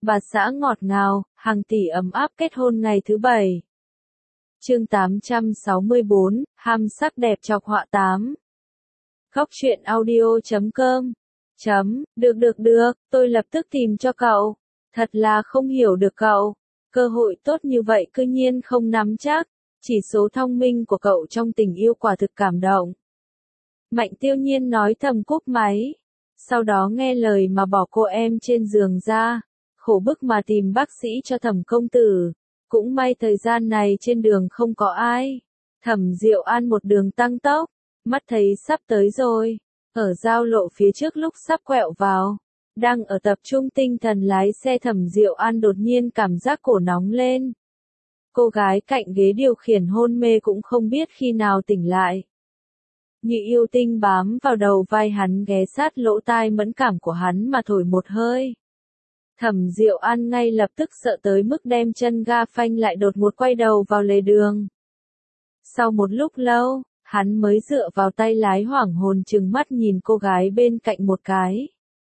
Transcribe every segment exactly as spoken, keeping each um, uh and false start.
bà xã ngọt ngào, hàng tỷ ấm áp kết hôn ngày thứ bảy. Chương tám trăm sáu mươi bốn, ham sắc đẹp chọc họa tám. Góc truyện audio chấm com. Chấm, được được được, tôi lập tức tìm cho cậu. Thật là không hiểu được cậu. Cơ hội tốt như vậy cư nhiên không nắm chắc. Chỉ số thông minh của cậu trong tình yêu quả thực cảm động. Mạnh Tiêu Nhiên nói thầm cúp máy. Sau đó nghe lời mà bỏ cô em trên giường ra. Khổ bức mà tìm bác sĩ cho Thẩm công tử. Cũng may thời gian này trên đường không có ai. Thẩm Diệu An một đường tăng tốc. Mắt thấy sắp tới rồi. Ở giao lộ phía trước lúc sắp quẹo vào. Đang ở tập trung tinh thần lái xe Thẩm Diệu An đột nhiên cảm giác cổ nóng lên. Cô gái cạnh ghế điều khiển hôn mê cũng không biết khi nào tỉnh lại. Như yêu tinh bám vào đầu vai hắn ghé sát lỗ tai mẫn cảm của hắn mà thổi một hơi. Thẩm Diệu An ngay lập tức sợ tới mức đem chân ga phanh lại đột ngột quay đầu vào lề đường. Sau một lúc lâu, hắn mới dựa vào tay lái hoảng hồn trừng mắt nhìn cô gái bên cạnh một cái.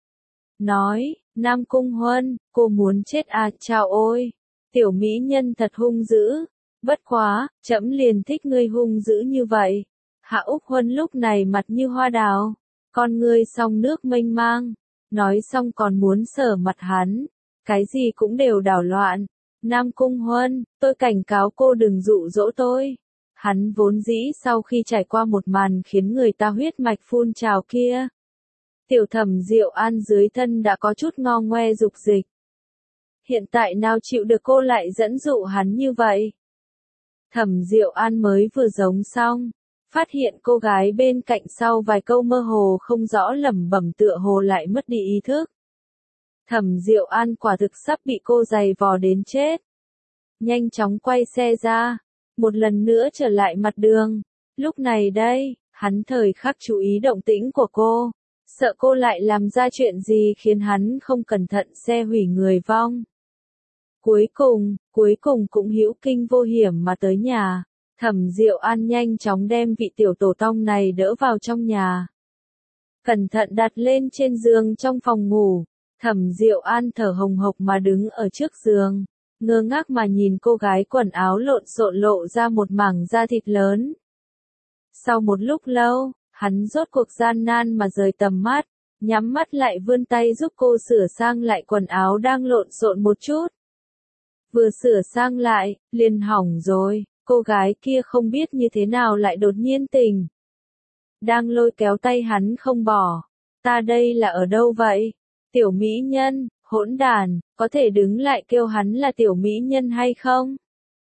Nói, Nam Cung Huân, cô muốn chết à, chào ôi. Tiểu mỹ nhân thật hung dữ. Bất quá, trẫm liền thích ngươi hung dữ như vậy. Hạ Úc Huân lúc này mặt như hoa đào. Con ngươi song nước mênh mang. Nói xong còn muốn sờ mặt hắn. Cái gì cũng đều đảo loạn. Nam Cung Huân, tôi cảnh cáo cô đừng dụ dỗ tôi. Hắn vốn dĩ sau khi trải qua một màn khiến người ta huyết mạch phun trào kia. Tiểu Thẩm Diệu An dưới thân đã có chút ngo ngoe dục dịch. Hiện tại nào chịu được cô lại dẫn dụ hắn như vậy. Thẩm Diệu An mới vừa giống xong. Phát hiện cô gái bên cạnh sau vài câu mơ hồ không rõ lẩm bẩm tựa hồ lại mất đi ý thức. Thẩm Diệu An quả thực sắp bị cô giày vò đến chết. Nhanh chóng quay xe ra. Một lần nữa trở lại mặt đường. Lúc này đây, hắn thời khắc chú ý động tĩnh của cô. Sợ cô lại làm ra chuyện gì khiến hắn không cẩn thận xe hủy người vong. Cuối cùng, cuối cùng cũng hữu kinh vô hiểm mà tới nhà. Thẩm Diệu An nhanh chóng đem vị tiểu tổ tông này đỡ vào trong nhà. Cẩn thận đặt lên trên giường trong phòng ngủ. Thẩm Diệu An thở hồng hộc mà đứng ở trước giường. Ngơ ngác mà nhìn cô gái quần áo lộn xộn lộ ra một mảng da thịt lớn. Sau một lúc lâu, hắn rốt cuộc gian nan mà rời tầm mắt. Nhắm mắt lại vươn tay giúp cô sửa sang lại quần áo đang lộn xộn một chút. Vừa sửa sang lại, liền hỏng rồi. Cô gái kia không biết như thế nào lại đột nhiên tỉnh. Đang lôi kéo tay hắn không bỏ. Ta đây là ở đâu vậy? Tiểu mỹ nhân, hỗn đàn, có thể đứng lại kêu hắn là tiểu mỹ nhân hay không?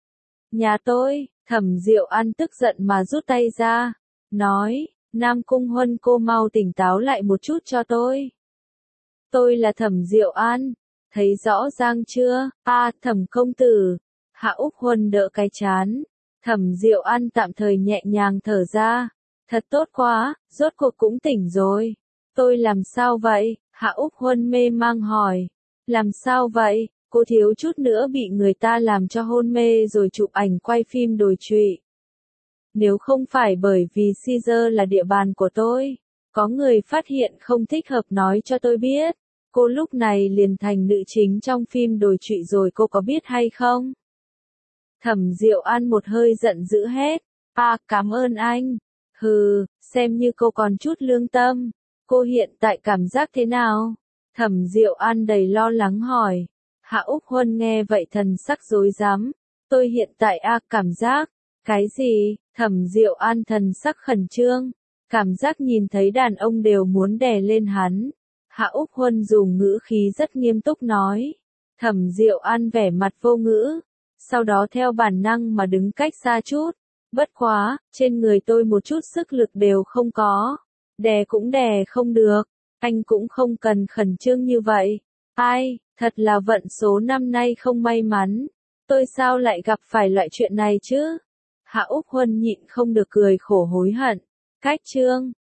Nhà tôi, Thẩm Diệu An tức giận mà rút tay ra. Nói, Nam Cung Huân cô mau tỉnh táo lại một chút cho tôi. Tôi là Thẩm Diệu An. Thấy rõ ràng chưa? A, Thẩm công tử. Hạ Úc Huân đỡ cái chán. Thẩm Diệu An tạm thời nhẹ nhàng thở ra. Thật tốt quá, rốt cuộc cũng tỉnh rồi. Tôi làm sao vậy? Hạ Úc Huân mê mang hỏi. Làm sao vậy? Cô thiếu chút nữa bị người ta làm cho hôn mê rồi chụp ảnh quay phim đồi trụy. Nếu không phải bởi vì Caesar là địa bàn của tôi, có người phát hiện không thích hợp nói cho tôi biết. Cô lúc này liền thành nữ chính trong phim đồi trụy rồi, cô có biết hay không? Thẩm Diệu An một hơi giận dữ hết. À, cảm ơn anh. Hừ, xem như cô còn chút lương tâm. Cô hiện tại cảm giác thế nào? Thẩm Diệu An đầy lo lắng hỏi. Hạ Úc Huân nghe vậy thần sắc rối rắm. Tôi hiện tại a à, cảm giác. Cái gì? Thẩm Diệu An thần sắc khẩn trương. Cảm giác nhìn thấy đàn ông đều muốn đè lên hắn. Hạ Úc Huân dùng ngữ khí rất nghiêm túc nói. Thẩm Diệu An vẻ mặt vô ngữ. Sau đó theo bản năng mà đứng cách xa chút. Bất quá, trên người tôi một chút sức lực đều không có. Đè cũng đè không được. Anh cũng không cần khẩn trương như vậy. Ai, thật là vận số năm nay không may mắn. Tôi sao lại gặp phải loại chuyện này chứ? Hạ Úc Huân nhịn không được cười khổ hối hận. Cách chương,